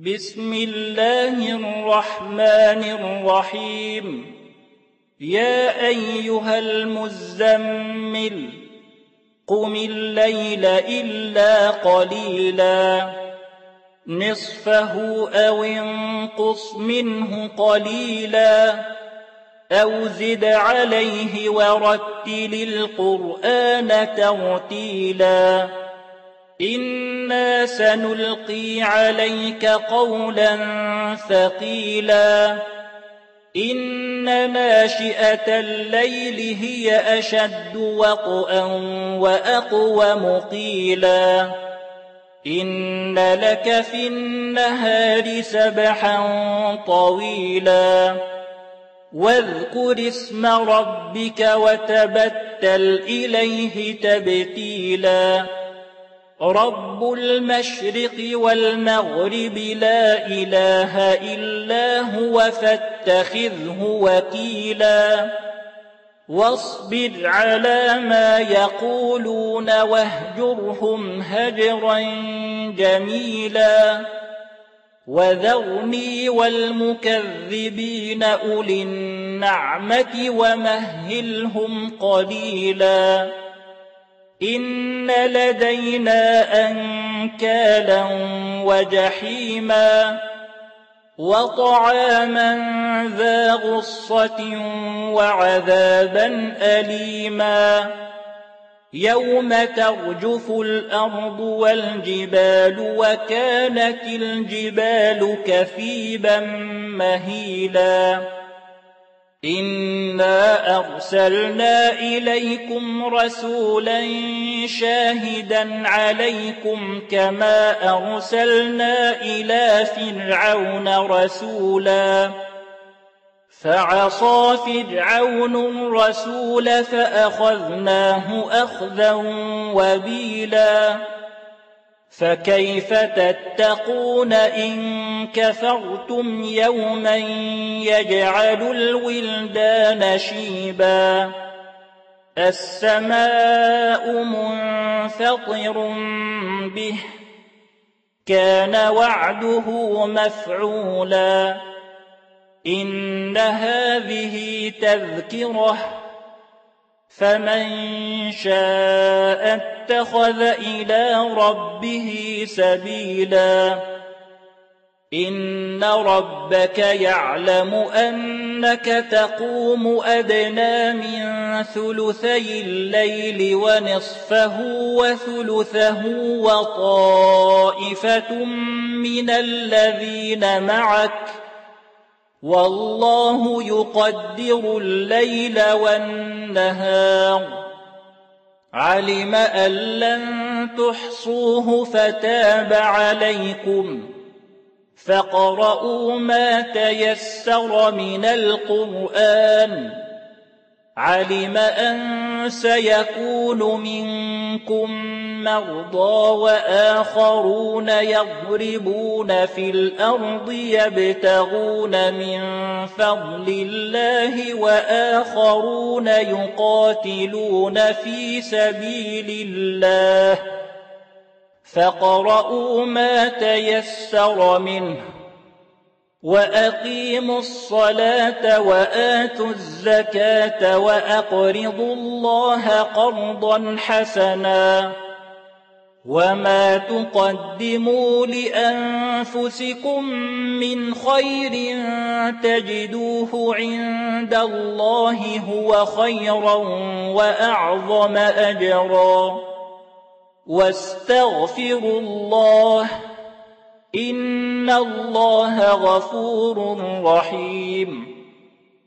بسم الله الرحمن الرحيم يا أيها المزمل قم الليل إلا قليلا نصفه أو انقص منه قليلا أو زد عليه ورتل القرآن ترتيلا إنا سنلقي عليك قولا ثقيلا إن ناشئة الليل هي أشد وطئا وأقوم قيلا إن لك في النهار سبحا طويلا واذكر اسم ربك وتبتل إليه تبتيلا رب المشرق والمغرب لا إله إلا هو فاتخذه وكيلا واصبر على ما يقولون واهجرهم هجرا جميلا وذرني والمكذبين أولي النعمة ومهلهم قليلا إن لدينا أنكالا وجحيما وطعاما ذا غصة وعذابا أليما يوم ترجف الأرض والجبال وكانت الجبال كثيبا مهيلا إنا أرسلنا إليكم رسولا شاهدا عليكم كما أرسلنا إلى فرعون رسولا فعصى فرعون الرسول فأخذناه أخذا وبيلا فكيف تتقون إن كفرتم يوما يجعل الولدان شيبا السماء منفطر به كان وعده مفعولا إن هذه تذكرة فمن شاء اتخذ إلى ربه سبيلا إن ربك يعلم أنك تقوم أدنى من ثلثي الليل ونصفه وثلثه وطائفة من الذين معك والله يقدر الليل والنهار علم أن لن تحصوه فتاب عليكم فاقرؤوا ما تيسر من القرآن علم أن سيكون منكم مرضى وآخرون يضربون في الأرض يبتغون من فضل الله وآخرون يقاتلون في سبيل الله فاقرؤوا ما تيسر منه وأقيموا الصلاة وآتوا الزكاة وأقرضوا الله قرضا حسنا وما تقدموا لأنفسكم من خير تجدوه عند الله هو خيرا وأعظم أجرا واستغفروا الله إن الله غفور رحيم